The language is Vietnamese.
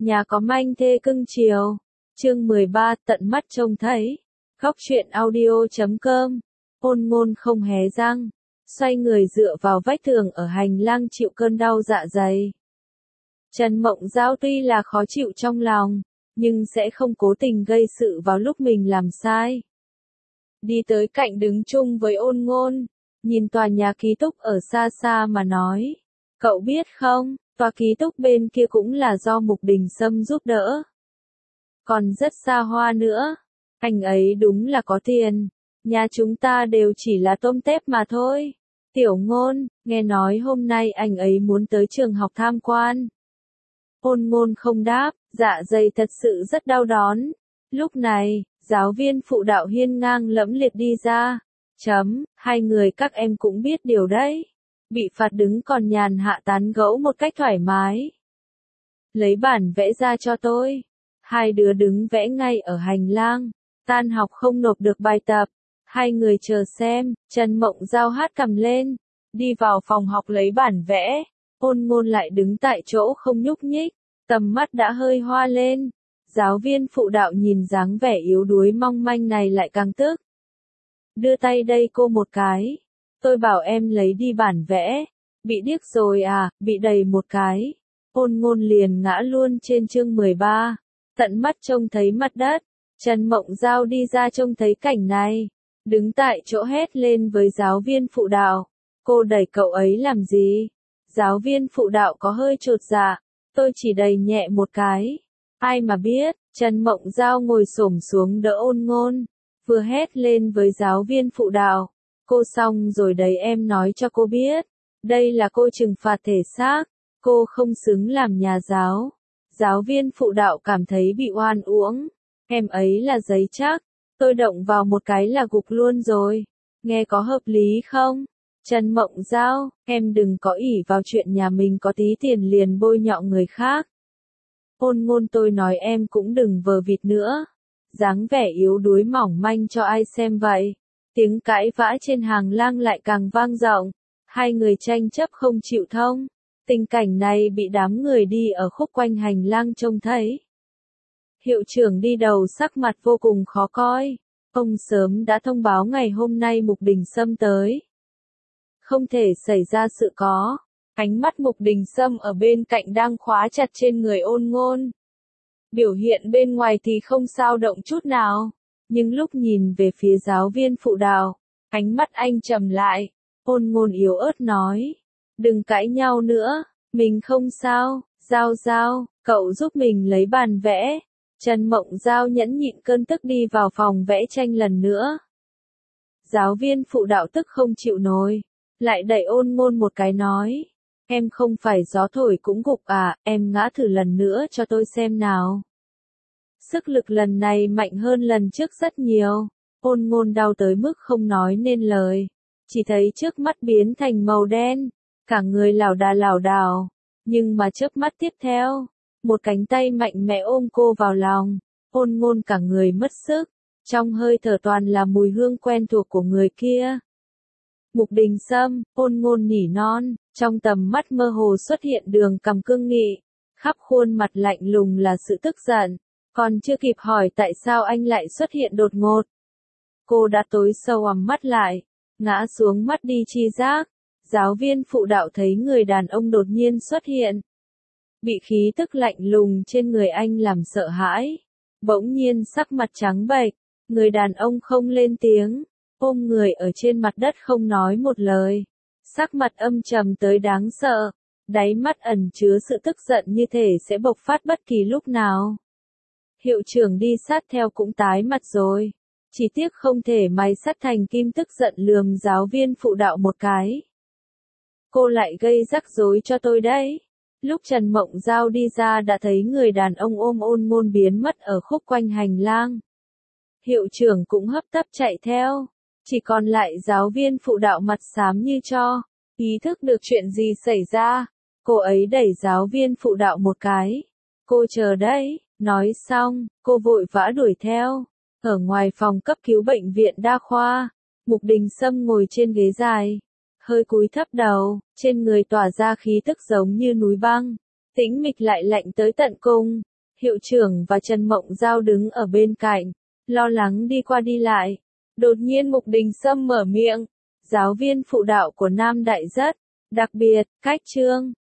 Nhà có manh thê cưng chiều. Chương 13 tận mắt trông thấy. Góc truyện audio.com. Ôn ngôn không hé răng. Xoay người dựa vào vách tường ở hành lang chịu cơn đau dạ dày. Trần Mộng Giao tuy là khó chịu trong lòng, nhưng sẽ không cố tình gây sự vào lúc mình làm sai. Đi tới cạnh đứng chung với Ôn ngôn, nhìn tòa nhà ký túc ở xa xa mà nói. Cậu biết không, tòa ký túc bên kia cũng là do Mục Đình Sâm giúp đỡ. Còn rất xa hoa nữa. Anh ấy đúng là có tiền. Nhà chúng ta đều chỉ là tôm tép mà thôi. Tiểu Ngôn, nghe nói hôm nay anh ấy muốn tới trường học tham quan. Ôn ngôn không đáp, dạ dày thật sự rất đau đớn. Lúc này, giáo viên phụ đạo hiên ngang lẫm liệt đi ra. Hai người các em cũng biết điều đấy. Bị phạt đứng còn nhàn hạ tán gẫu một cách thoải mái. Lấy bản vẽ ra cho tôi. Hai đứa đứng vẽ ngay ở hành lang. Tan học không nộp được bài tập. Hai người chờ xem. Trần Mộng Giao hát cầm lên. Đi vào phòng học lấy bản vẽ. Ôn ngôn lại đứng tại chỗ không nhúc nhích. Tầm mắt đã hơi hoa lên. Giáo viên phụ đạo nhìn dáng vẻ yếu đuối mong manh này lại càng tức. Đưa tay đây cô một cái. Tôi bảo em lấy đi bản vẽ. Bị điếc rồi à, bị đầy một cái. Ôn ngôn liền ngã luôn trên chương 13. Tận mắt trông thấy mặt đất. Trần Mộng Giao đi ra trông thấy cảnh này. Đứng tại chỗ hét lên với giáo viên phụ đạo. Cô đẩy cậu ấy làm gì? Giáo viên phụ đạo có hơi chột dạ. Tôi chỉ đẩy nhẹ một cái. Ai mà biết, Trần Mộng Giao ngồi xổm xuống đỡ Ôn ngôn. Vừa hét lên với giáo viên phụ đạo. Cô xong rồi đấy, em nói cho cô biết. Đây là cô trừng phạt thể xác. Cô không xứng làm nhà giáo. Giáo viên phụ đạo cảm thấy bị oan uổng. Em ấy là giấy chắc. Tôi động vào một cái là gục luôn rồi. Nghe có hợp lý không? Trần Mộng Giao, em đừng có ỷ vào chuyện nhà mình có tí tiền liền bôi nhọ người khác. Ôn ngôn, tôi nói em cũng đừng vờ vịt nữa. Dáng vẻ yếu đuối mỏng manh cho ai xem vậy. Tiếng cãi vã trên hàng lang lại càng vang rộng. Hai người tranh chấp không chịu thông. Tình cảnh này bị đám người đi ở khúc quanh hành lang trông thấy. Hiệu trưởng đi đầu sắc mặt vô cùng khó coi. Ông sớm đã thông báo ngày hôm nay Mục Đình Sâm tới. Không thể xảy ra sự có. Ánh mắt Mục Đình Sâm ở bên cạnh đang khóa chặt trên người Ôn ngôn. Biểu hiện bên ngoài thì không sao động chút nào. Nhưng lúc nhìn về phía giáo viên phụ đạo, ánh mắt anh trầm lại. Ôn ngôn yếu ớt nói. Đừng cãi nhau nữa. Mình không sao. Giao, cậu giúp mình lấy bàn vẽ. Trần Mộng Giao nhẫn nhịn cơn tức đi vào phòng vẽ tranh lần nữa. Giáo viên phụ đạo tức không chịu nổi. Lại đẩy Ôn ngôn một cái nói. Em không phải gió thổi cũng gục à, em ngã thử lần nữa cho tôi xem nào. Sức lực lần này mạnh hơn lần trước rất nhiều. Ôn ngôn đau tới mức không nói nên lời. Chỉ thấy trước mắt biến thành màu đen. Cả người lảo đảo. Nhưng mà chớp mắt tiếp theo. Một cánh tay mạnh mẽ ôm cô vào lòng. Ôn ngôn cả người mất sức. Trong hơi thở toàn là mùi hương quen thuộc của người kia. Mục Đình Sâm, Ôn ngôn nỉ non. Trong tầm mắt mơ hồ xuất hiện đường cằm cương nghị. Khắp khuôn mặt lạnh lùng là sự tức giận. Còn chưa kịp hỏi tại sao anh lại xuất hiện đột ngột. Cô đã tối sâu ằm mắt lại. Ngã xuống mất đi tri giác. Giáo viên phụ đạo thấy người đàn ông đột nhiên xuất hiện. Bị khí tức lạnh lùng trên người anh làm sợ hãi. Bỗng nhiên sắc mặt trắng bệch. Người đàn ông không lên tiếng. Ôm người ở trên mặt đất không nói một lời. Sắc mặt âm trầm tới đáng sợ. Đáy mắt ẩn chứa sự tức giận như thể sẽ bộc phát bất kỳ lúc nào. Hiệu trưởng đi sát theo cũng tái mặt rồi. Chỉ tiếc không thể mài sắt thành kim, tức giận lườm giáo viên phụ đạo một cái. Cô lại gây rắc rối cho tôi đấy. Lúc Trần Mộng Giao đi ra đã thấy người đàn ông ôm Ôn ngôn biến mất ở khúc quanh hành lang. Hiệu trưởng cũng hấp tấp chạy theo. Chỉ còn lại giáo viên phụ đạo mặt xám như tro. Ý thức được chuyện gì xảy ra. Cô ấy đẩy giáo viên phụ đạo một cái. Cô chờ đấy. Nói xong, cô vội vã đuổi theo. Ở ngoài phòng cấp cứu bệnh viện đa khoa, Mục Đình Sâm ngồi trên ghế dài. Hơi cúi thấp đầu, trên người tỏa ra khí tức giống như núi băng. Tĩnh mịch lại lạnh tới tận cùng. Hiệu trưởng và Trần Mộng Giao đứng ở bên cạnh, lo lắng đi qua đi lại. Đột nhiên Mục Đình Sâm mở miệng, giáo viên phụ đạo của Nam Đại rất đặc biệt, cách chương.